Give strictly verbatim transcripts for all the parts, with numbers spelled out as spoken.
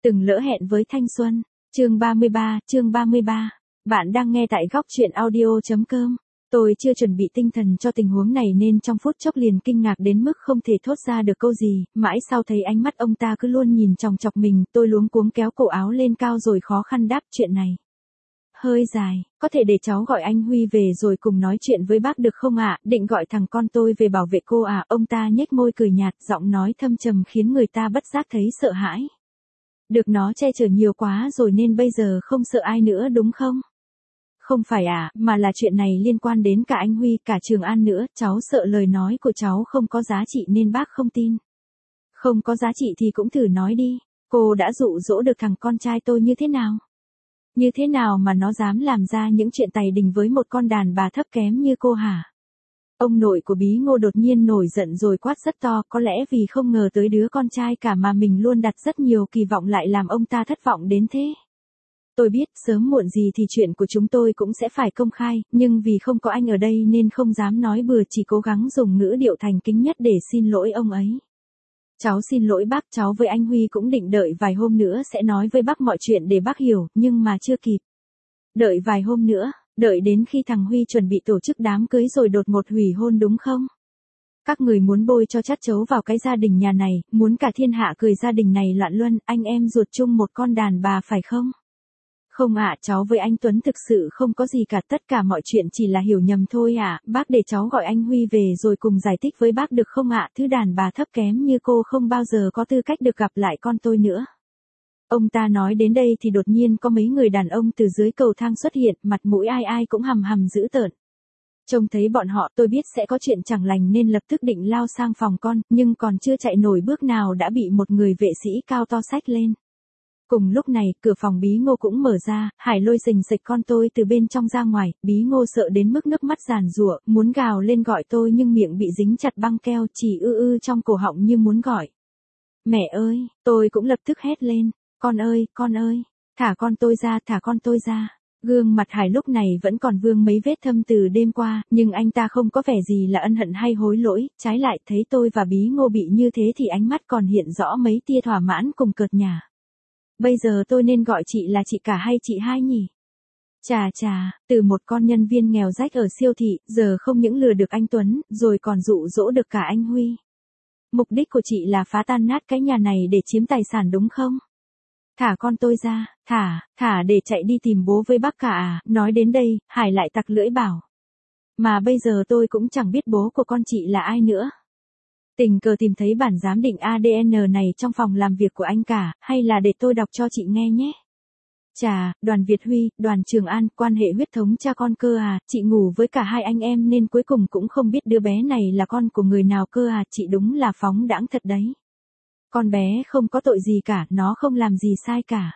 Từng lỡ hẹn với thanh xuân. Chương ba mươi ba, chương ba mươi ba. Bạn đang nghe tại góc truyện audio.com. Tôi chưa chuẩn bị tinh thần cho tình huống này nên trong phút chốc liền kinh ngạc đến mức không thể thốt ra được câu gì, mãi sau thấy ánh mắt ông ta cứ luôn nhìn chòng chọc mình, tôi luống cuống kéo cổ áo lên cao rồi khó khăn đáp chuyện này. Hơi dài, có thể để cháu gọi anh Huy về rồi cùng nói chuyện với bác được không ạ? Định gọi thằng con tôi về bảo vệ cô à? Ông ta nhếch môi cười nhạt, giọng nói thâm trầm khiến người ta bất giác thấy sợ hãi. Được nó che chở nhiều quá rồi nên bây giờ không sợ ai nữa đúng không? Không phải à, mà là chuyện này liên quan đến cả anh Huy, cả Trường An nữa, cháu sợ lời nói của cháu không có giá trị nên bác không tin. Không có giá trị thì cũng thử nói đi, cô đã dụ dỗ được thằng con trai tôi như thế nào? Như thế nào mà nó dám làm ra những chuyện tày đình với một con đàn bà thấp kém như cô hả? Ông nội của Bí Ngô đột nhiên nổi giận rồi quát rất to, có lẽ vì không ngờ tới đứa con trai cả mà mình luôn đặt rất nhiều kỳ vọng lại làm ông ta thất vọng đến thế. Tôi biết sớm muộn gì thì chuyện của chúng tôi cũng sẽ phải công khai, nhưng vì không có anh ở đây nên không dám nói bừa, chỉ cố gắng dùng ngữ điệu thành kính nhất để xin lỗi ông ấy. Cháu xin lỗi bác, cháu với anh Huy cũng định đợi vài hôm nữa sẽ nói với bác mọi chuyện để bác hiểu, nhưng mà chưa kịp. Đợi vài hôm nữa, đợi đến khi thằng Huy chuẩn bị tổ chức đám cưới rồi đột ngột hủy hôn đúng không? Các người muốn bôi cho chát chấu vào cái gia đình nhà này, muốn cả thiên hạ cười gia đình này loạn luân, anh em ruột chung một con đàn bà phải không? Không ạ, cháu với anh Tuấn thực sự không có gì cả, tất cả mọi chuyện chỉ là hiểu nhầm thôi ạ, bác để cháu gọi anh Huy về rồi cùng giải thích với bác được không ạ, thứ đàn bà thấp kém như cô không bao giờ có tư cách được gặp lại con tôi nữa. Ông ta nói đến đây thì đột nhiên có mấy người đàn ông từ dưới cầu thang xuất hiện, mặt mũi ai ai cũng hầm hầm dữ tợn. Trông thấy bọn họ tôi biết sẽ có chuyện chẳng lành nên lập tức định lao sang phòng con, nhưng còn chưa chạy nổi bước nào đã bị một người vệ sĩ cao to xách lên. Cùng lúc này, cửa phòng Bí Ngô cũng mở ra, Hải lôi rình rịch con tôi từ bên trong ra ngoài, Bí Ngô sợ đến mức nước mắt giàn giụa, muốn gào lên gọi tôi nhưng miệng bị dính chặt băng keo, chỉ ư ư trong cổ họng như muốn gọi. Mẹ ơi, tôi cũng lập tức hét lên, con ơi, con ơi, thả con tôi ra, thả con tôi ra. Gương mặt Hải lúc này vẫn còn vương mấy vết thâm từ đêm qua, nhưng anh ta không có vẻ gì là ân hận hay hối lỗi, trái lại thấy tôi và Bí Ngô bị như thế thì ánh mắt còn hiện rõ mấy tia thỏa mãn cùng cợt nhả. Bây giờ tôi nên gọi chị là chị cả hay chị hai nhỉ? Chà chà, từ một con nhân viên nghèo rách ở siêu thị, giờ không những lừa được anh Tuấn, rồi còn dụ dỗ được cả anh Huy. Mục đích của chị là phá tan nát cái nhà này để chiếm tài sản đúng không? Thả con tôi ra, thả, thả để chạy đi tìm bố với bác cả à, nói đến đây, Hải lại tặc lưỡi bảo. Mà bây giờ tôi cũng chẳng biết bố của con chị là ai nữa. Tình cờ tìm thấy bản giám định a đê en này trong phòng làm việc của anh cả, hay là để tôi đọc cho chị nghe nhé. Chà, Đoàn Việt Huy, Đoàn Trường An, quan hệ huyết thống cha con cơ à, chị ngủ với cả hai anh em nên cuối cùng cũng không biết đứa bé này là con của người nào cơ à, chị đúng là phóng đãng thật đấy. Con bé không có tội gì cả, nó không làm gì sai cả.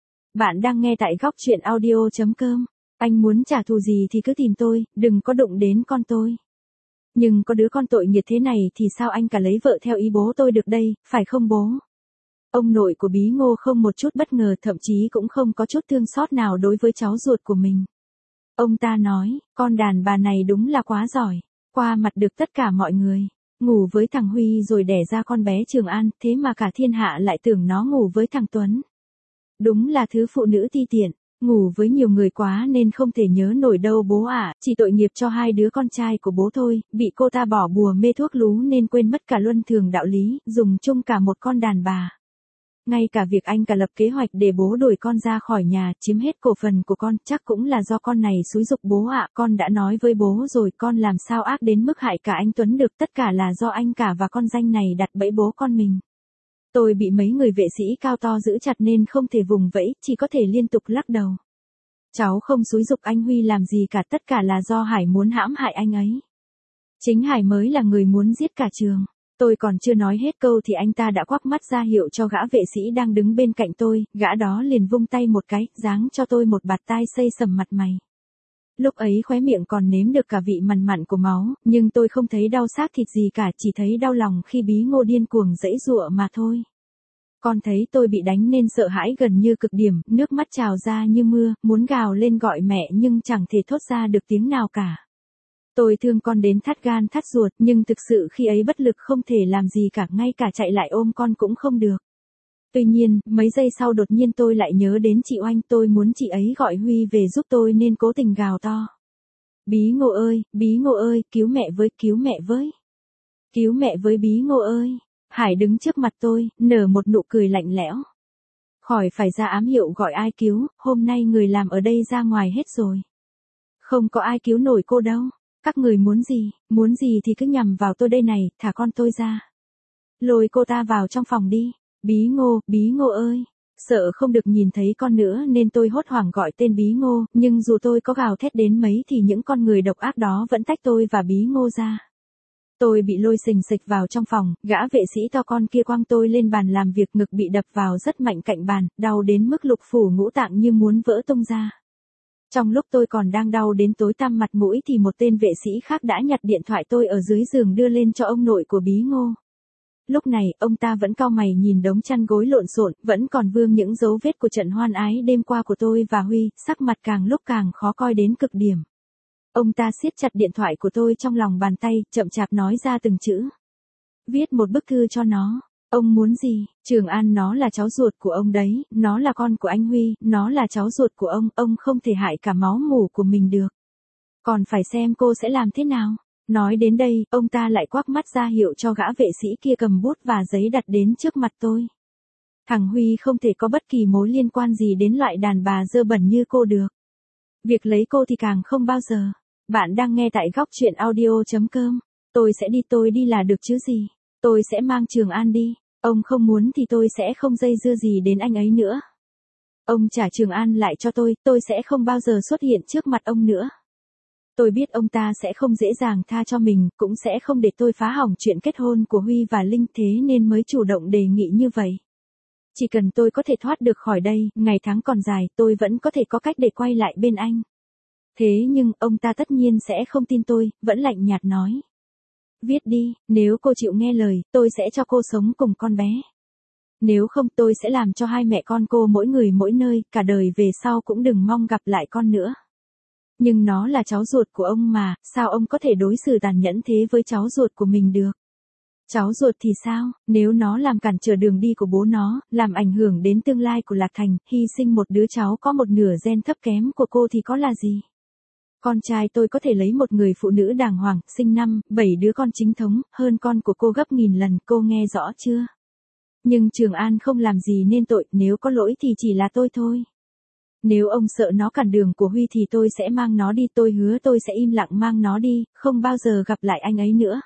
Bạn đang nghe tại góc truyện audio.com, anh muốn trả thù gì thì cứ tìm tôi, đừng có đụng đến con tôi. Nhưng có đứa con tội nghiệp thế này thì sao anh cả lấy vợ theo ý bố tôi được đây, phải không bố? Ông nội của Bí Ngô không một chút bất ngờ, thậm chí cũng không có chút thương xót nào đối với cháu ruột của mình. Ông ta nói, con đàn bà này đúng là quá giỏi, qua mặt được tất cả mọi người. Ngủ với thằng Huy rồi đẻ ra con bé Trường An, thế mà cả thiên hạ lại tưởng nó ngủ với thằng Tuấn. Đúng là thứ phụ nữ ti tiện. Ngủ với nhiều người quá nên không thể nhớ nổi đâu bố ạ, chỉ tội nghiệp cho hai đứa con trai của bố thôi, bị cô ta bỏ bùa mê thuốc lú nên quên mất cả luân thường đạo lý, dùng chung cả một con đàn bà. Ngay cả việc anh cả lập kế hoạch để bố đuổi con ra khỏi nhà, chiếm hết cổ phần của con, chắc cũng là do con này xúi giục bố ạ, con đã nói với bố rồi, con làm sao ác đến mức hại cả anh Tuấn được, tất cả là do anh cả và con danh này đặt bẫy bố con mình. Tôi bị mấy người vệ sĩ cao to giữ chặt nên không thể vùng vẫy, chỉ có thể liên tục lắc đầu. Cháu không xúi giục anh Huy làm gì cả, tất cả là do Hải muốn hãm hại anh ấy. Chính Hải mới là người muốn giết cả trường. Tôi còn chưa nói hết câu thì anh ta đã quắc mắt ra hiệu cho gã vệ sĩ đang đứng bên cạnh tôi, gã đó liền vung tay một cái, giáng cho tôi một bạt tai xây sầm mặt mày. Lúc ấy khóe miệng còn nếm được cả vị mằn mặn của máu, nhưng tôi không thấy đau xác thịt gì cả, chỉ thấy đau lòng khi Bí Ngô điên cuồng giãy giụa mà thôi. Con thấy tôi bị đánh nên sợ hãi gần như cực điểm, nước mắt trào ra như mưa, muốn gào lên gọi mẹ nhưng chẳng thể thốt ra được tiếng nào cả. Tôi thương con đến thắt gan thắt ruột, nhưng thực sự khi ấy bất lực không thể làm gì cả, ngay cả chạy lại ôm con cũng không được. Tuy nhiên, mấy giây sau đột nhiên tôi lại nhớ đến chị Oanh, tôi muốn chị ấy gọi Huy về giúp tôi nên cố tình gào to. Bí Ngô ơi, Bí Ngô ơi, cứu mẹ với, cứu mẹ với. Cứu mẹ với Bí Ngô ơi. Hải đứng trước mặt tôi, nở một nụ cười lạnh lẽo. Khỏi phải ra ám hiệu gọi ai cứu, hôm nay người làm ở đây ra ngoài hết rồi. Không có ai cứu nổi cô đâu. Các người muốn gì, muốn gì thì cứ nhằm vào tôi đây này, thả con tôi ra. Lôi cô ta vào trong phòng đi. Bí Ngô, Bí Ngô ơi. Sợ không được nhìn thấy con nữa nên tôi hốt hoảng gọi tên Bí Ngô, nhưng dù tôi có gào thét đến mấy thì những con người độc ác đó vẫn tách tôi và Bí Ngô ra. Tôi bị lôi xình xịch vào trong phòng, gã vệ sĩ to con kia quăng tôi lên bàn làm việc, ngực bị đập vào rất mạnh cạnh bàn, đau đến mức lục phủ ngũ tạng như muốn vỡ tung ra. Trong lúc tôi còn đang đau đến tối tăm mặt mũi thì một tên vệ sĩ khác đã nhặt điện thoại tôi ở dưới giường đưa lên cho ông nội của Bí Ngô. Lúc này, ông ta vẫn cau mày nhìn đống chăn gối lộn xộn, vẫn còn vương những dấu vết của trận hoan ái đêm qua của tôi và Huy, sắc mặt càng lúc càng khó coi đến cực điểm. Ông ta siết chặt điện thoại của tôi trong lòng bàn tay, chậm chạp nói ra từng chữ. Viết một bức thư cho nó. Ông muốn gì? Trường An nó là cháu ruột của ông đấy, nó là con của anh Huy, nó là cháu ruột của ông, ông không thể hại cả máu mủ của mình được. Còn phải xem cô sẽ làm thế nào. Nói đến đây, ông ta lại quắc mắt ra hiệu cho gã vệ sĩ kia cầm bút và giấy đặt đến trước mặt tôi. Thằng Huy không thể có bất kỳ mối liên quan gì đến loại đàn bà dơ bẩn như cô được. Việc lấy cô thì càng không bao giờ. Bạn đang nghe tại góc truyện audio chấm com. Tôi sẽ đi, tôi đi là được chứ gì. Tôi sẽ mang Trường An đi. Ông không muốn thì tôi sẽ không dây dưa gì đến anh ấy nữa. Ông trả Trường An lại cho tôi, tôi sẽ không bao giờ xuất hiện trước mặt ông nữa. Tôi biết ông ta sẽ không dễ dàng tha cho mình, cũng sẽ không để tôi phá hỏng chuyện kết hôn của Huy và Linh, thế nên mới chủ động đề nghị như vậy. Chỉ cần tôi có thể thoát được khỏi đây, ngày tháng còn dài, tôi vẫn có thể có cách để quay lại bên anh. Thế nhưng, ông ta tất nhiên sẽ không tin tôi, vẫn lạnh nhạt nói. Viết đi, nếu cô chịu nghe lời, tôi sẽ cho cô sống cùng con bé. Nếu không, tôi sẽ làm cho hai mẹ con cô mỗi người mỗi nơi, cả đời về sau cũng đừng mong gặp lại con nữa. Nhưng nó là cháu ruột của ông mà, sao ông có thể đối xử tàn nhẫn thế với cháu ruột của mình được? Cháu ruột thì sao, nếu nó làm cản trở đường đi của bố nó, làm ảnh hưởng đến tương lai của Lạc Thành, hy sinh một đứa cháu có một nửa gen thấp kém của cô thì có là gì? Con trai tôi có thể lấy một người phụ nữ đàng hoàng, sinh năm, bảy đứa con chính thống, hơn con của cô gấp nghìn lần, cô nghe rõ chưa? Nhưng Trường An không làm gì nên tội, nếu có lỗi thì chỉ là tôi thôi. Nếu ông sợ nó cản đường của Huy thì tôi sẽ mang nó đi, tôi hứa tôi sẽ im lặng mang nó đi, không bao giờ gặp lại anh ấy nữa.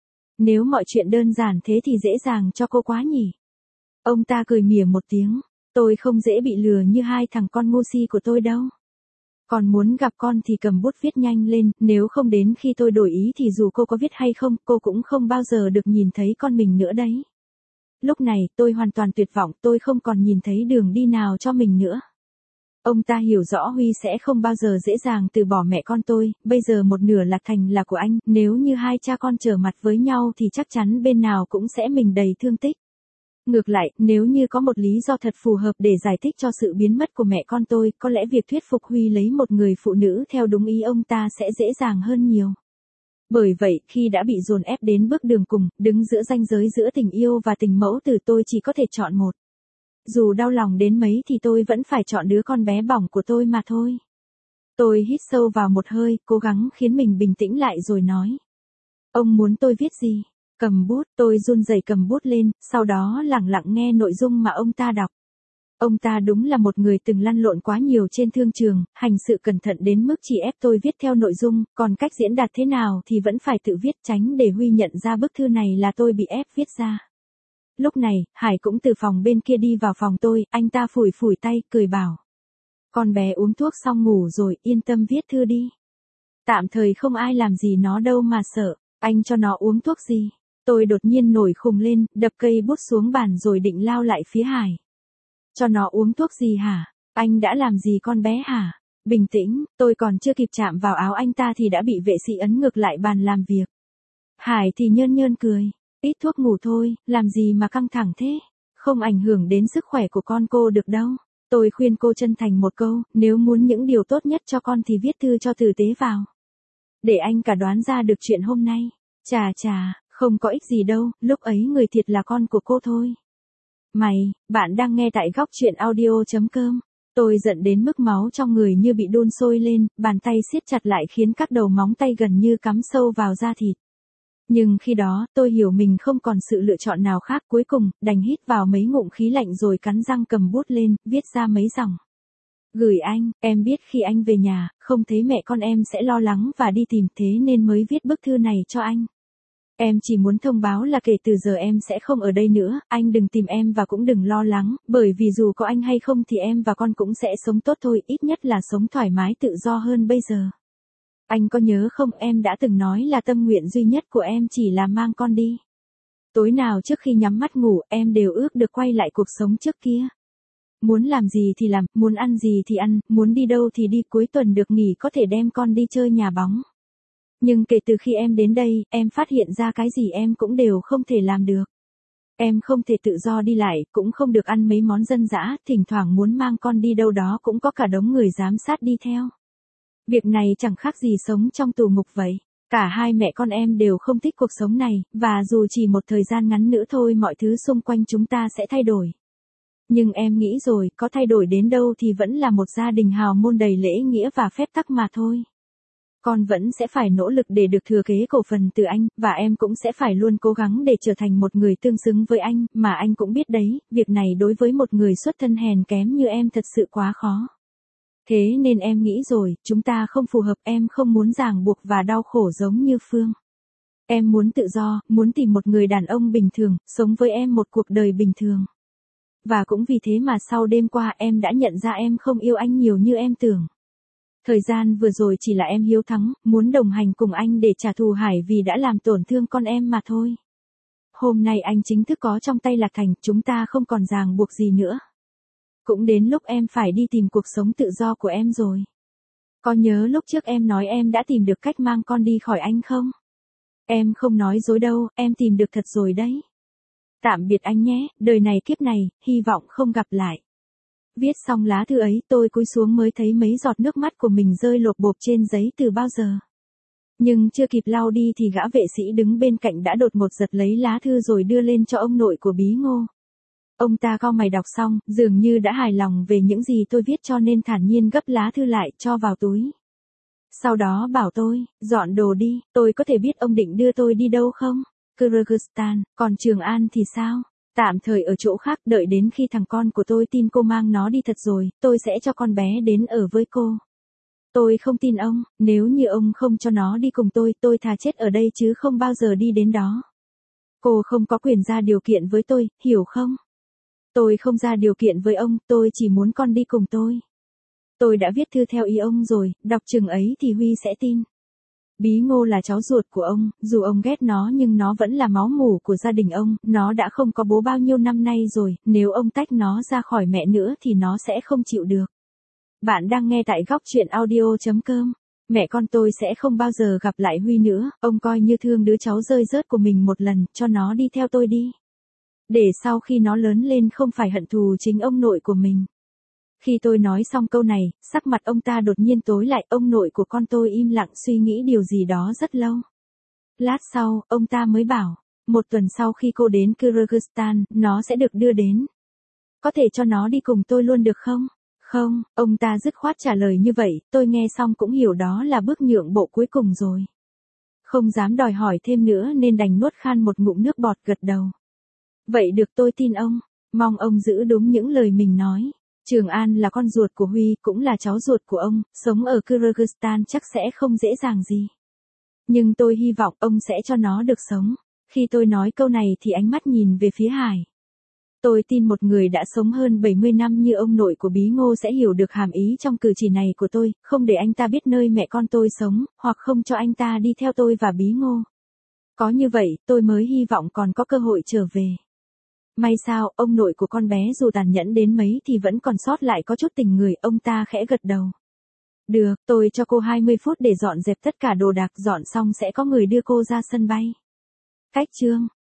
Nếu mọi chuyện đơn giản thế thì dễ dàng cho cô quá nhỉ? Ông ta cười mỉa một tiếng, tôi không dễ bị lừa như hai thằng con ngu si của tôi đâu. Còn muốn gặp con thì cầm bút viết nhanh lên, nếu không đến khi tôi đổi ý thì dù cô có viết hay không, cô cũng không bao giờ được nhìn thấy con mình nữa đấy. Lúc này, tôi hoàn toàn tuyệt vọng, tôi không còn nhìn thấy đường đi nào cho mình nữa. Ông ta hiểu rõ Huy sẽ không bao giờ dễ dàng từ bỏ mẹ con tôi, bây giờ một nửa Lạc Thành là của anh, nếu như hai cha con trở mặt với nhau thì chắc chắn bên nào cũng sẽ mình đầy thương tích. Ngược lại, nếu như có một lý do thật phù hợp để giải thích cho sự biến mất của mẹ con tôi, có lẽ việc thuyết phục Huy lấy một người phụ nữ theo đúng ý ông ta sẽ dễ dàng hơn nhiều. Bởi vậy, khi đã bị dồn ép đến bước đường cùng, đứng giữa ranh giới giữa tình yêu và tình mẫu tử, tôi chỉ có thể chọn một. Dù đau lòng đến mấy thì tôi vẫn phải chọn đứa con bé bỏng của tôi mà thôi. Tôi hít sâu vào một hơi, cố gắng khiến mình bình tĩnh lại rồi nói. Ông muốn tôi viết gì? Cầm bút, tôi run rẩy cầm bút lên, sau đó lặng lặng nghe nội dung mà ông ta đọc. Ông ta đúng là một người từng lăn lộn quá nhiều trên thương trường, hành sự cẩn thận đến mức chỉ ép tôi viết theo nội dung, còn cách diễn đạt thế nào thì vẫn phải tự viết, tránh để Huy nhận ra bức thư này là tôi bị ép viết ra. Lúc này, Hải cũng từ phòng bên kia đi vào phòng tôi, anh ta phủi phủi tay, cười bảo. Con bé uống thuốc xong ngủ rồi, yên tâm viết thư đi. Tạm thời không ai làm gì nó đâu mà sợ, anh cho nó uống thuốc gì? Tôi đột nhiên nổi khùng lên, đập cây bút xuống bàn rồi định lao lại phía Hải. Cho nó uống thuốc gì hả? Anh đã làm gì con bé hả? Bình tĩnh, tôi còn chưa kịp chạm vào áo anh ta thì đã bị vệ sĩ ấn ngược lại bàn làm việc. Hải thì nhơn nhơn cười. Ít thuốc ngủ thôi, làm gì mà căng thẳng thế? Không ảnh hưởng đến sức khỏe của con cô được đâu. Tôi khuyên cô chân thành một câu, nếu muốn những điều tốt nhất cho con thì viết thư cho tử tế vào. Để anh cả đoán ra được chuyện hôm nay. Chà chà, không có ích gì đâu, lúc ấy người thiệt là con của cô thôi. Mày, bạn đang nghe tại góc chuyện audio.com. Tôi giận đến mức máu trong người như bị đun sôi lên, bàn tay siết chặt lại khiến các đầu móng tay gần như cắm sâu vào da thịt. Nhưng khi đó, tôi hiểu mình không còn sự lựa chọn nào khác, cuối cùng, đành hít vào mấy ngụm khí lạnh rồi cắn răng cầm bút lên, viết ra mấy dòng. Gửi anh, em biết khi anh về nhà, không thấy mẹ con em sẽ lo lắng và đi tìm, thế nên mới viết bức thư này cho anh. Em chỉ muốn thông báo là kể từ giờ em sẽ không ở đây nữa, anh đừng tìm em và cũng đừng lo lắng, bởi vì dù có anh hay không thì em và con cũng sẽ sống tốt thôi, ít nhất là sống thoải mái tự do hơn bây giờ. Anh có nhớ không, em đã từng nói là tâm nguyện duy nhất của em chỉ là mang con đi. Tối nào trước khi nhắm mắt ngủ, em đều ước được quay lại cuộc sống trước kia. Muốn làm gì thì làm, muốn ăn gì thì ăn, muốn đi đâu thì đi, cuối tuần được nghỉ có thể đem con đi chơi nhà bóng. Nhưng kể từ khi em đến đây, em phát hiện ra cái gì em cũng đều không thể làm được. Em không thể tự do đi lại, cũng không được ăn mấy món dân dã, thỉnh thoảng muốn mang con đi đâu đó cũng có cả đống người giám sát đi theo. Việc này chẳng khác gì sống trong tù ngục vậy. Cả hai mẹ con em đều không thích cuộc sống này, và dù chỉ một thời gian ngắn nữa thôi mọi thứ xung quanh chúng ta sẽ thay đổi. Nhưng em nghĩ rồi, có thay đổi đến đâu thì vẫn là một gia đình hào môn đầy lễ nghĩa và phép tắc mà thôi. Con vẫn sẽ phải nỗ lực để được thừa kế cổ phần từ anh, và em cũng sẽ phải luôn cố gắng để trở thành một người tương xứng với anh, mà anh cũng biết đấy, việc này đối với một người xuất thân hèn kém như em thật sự quá khó. Thế nên em nghĩ rồi, chúng ta không phù hợp, em không muốn ràng buộc và đau khổ giống như Phương. Em muốn tự do, muốn tìm một người đàn ông bình thường, sống với em một cuộc đời bình thường. Và cũng vì thế mà sau đêm qua em đã nhận ra em không yêu anh nhiều như em tưởng. Thời gian vừa rồi chỉ là em hiếu thắng, muốn đồng hành cùng anh để trả thù Hải vì đã làm tổn thương con em mà thôi. Hôm nay anh chính thức có trong tay Lạc Thành, chúng ta không còn ràng buộc gì nữa. Cũng đến lúc em phải đi tìm cuộc sống tự do của em rồi. Có nhớ lúc trước em nói em đã tìm được cách mang con đi khỏi anh không? Em không nói dối đâu, em tìm được thật rồi đấy. Tạm biệt anh nhé, đời này kiếp này, hy vọng không gặp lại. Viết xong lá thư ấy, tôi cúi xuống mới thấy mấy giọt nước mắt của mình rơi lộp bộp trên giấy từ bao giờ. Nhưng chưa kịp lau đi thì gã vệ sĩ đứng bên cạnh đã đột ngột giật lấy lá thư rồi đưa lên cho ông nội của Bí Ngô. Ông ta cau mày đọc xong, dường như đã hài lòng về những gì tôi viết cho nên thản nhiên gấp lá thư lại, cho vào túi. Sau đó bảo tôi, dọn đồ đi, tôi có thể biết ông định đưa tôi đi đâu không? Kyrgyzstan, còn Trường An thì sao? Tạm thời ở chỗ khác, đợi đến khi thằng con của tôi tin cô mang nó đi thật rồi, tôi sẽ cho con bé đến ở với cô. Tôi không tin ông, nếu như ông không cho nó đi cùng tôi, tôi thà chết ở đây chứ không bao giờ đi đến đó. Cô không có quyền ra điều kiện với tôi, hiểu không? Tôi không ra điều kiện với ông, tôi chỉ muốn con đi cùng tôi. Tôi đã viết thư theo ý ông rồi, đọc chừng ấy thì Huy sẽ tin. Bí Ngô là cháu ruột của ông, dù ông ghét nó nhưng nó vẫn là máu mủ của gia đình ông, nó đã không có bố bao nhiêu năm nay rồi, nếu ông tách nó ra khỏi mẹ nữa thì nó sẽ không chịu được. Bạn đang nghe tại góc chuyện audio.com. Mẹ con tôi sẽ không bao giờ gặp lại Huy nữa, ông coi như thương đứa cháu rơi rớt của mình một lần, cho nó đi theo tôi đi. Để sau khi nó lớn lên không phải hận thù chính ông nội của mình. Khi tôi nói xong câu này, sắc mặt ông ta đột nhiên tối lại, ông nội của con tôi im lặng suy nghĩ điều gì đó rất lâu. Lát sau, ông ta mới bảo, một tuần sau khi cô đến Kyrgyzstan, nó sẽ được đưa đến. Có thể cho nó đi cùng tôi luôn được không? Không, ông ta dứt khoát trả lời như vậy, tôi nghe xong cũng hiểu đó là bước nhượng bộ cuối cùng rồi. Không dám đòi hỏi thêm nữa nên đành nuốt khan một ngụm nước bọt gật đầu. Vậy được, tôi tin ông, mong ông giữ đúng những lời mình nói. Trường An là con ruột của Huy, cũng là cháu ruột của ông, sống ở Kyrgyzstan chắc sẽ không dễ dàng gì. Nhưng tôi hy vọng ông sẽ cho nó được sống. Khi tôi nói câu này thì ánh mắt nhìn về phía Hải. Tôi tin một người đã sống hơn bảy mươi năm như ông nội của Bí Ngô sẽ hiểu được hàm ý trong cử chỉ này của tôi, không để anh ta biết nơi mẹ con tôi sống, hoặc không cho anh ta đi theo tôi và Bí Ngô. Có như vậy, tôi mới hy vọng còn có cơ hội trở về. May sao, ông nội của con bé dù tàn nhẫn đến mấy thì vẫn còn sót lại có chút tình người, ông ta khẽ gật đầu. Được, tôi cho cô hai mươi phút để dọn dẹp tất cả đồ đạc, dọn xong sẽ có người đưa cô ra sân bay. Cách chương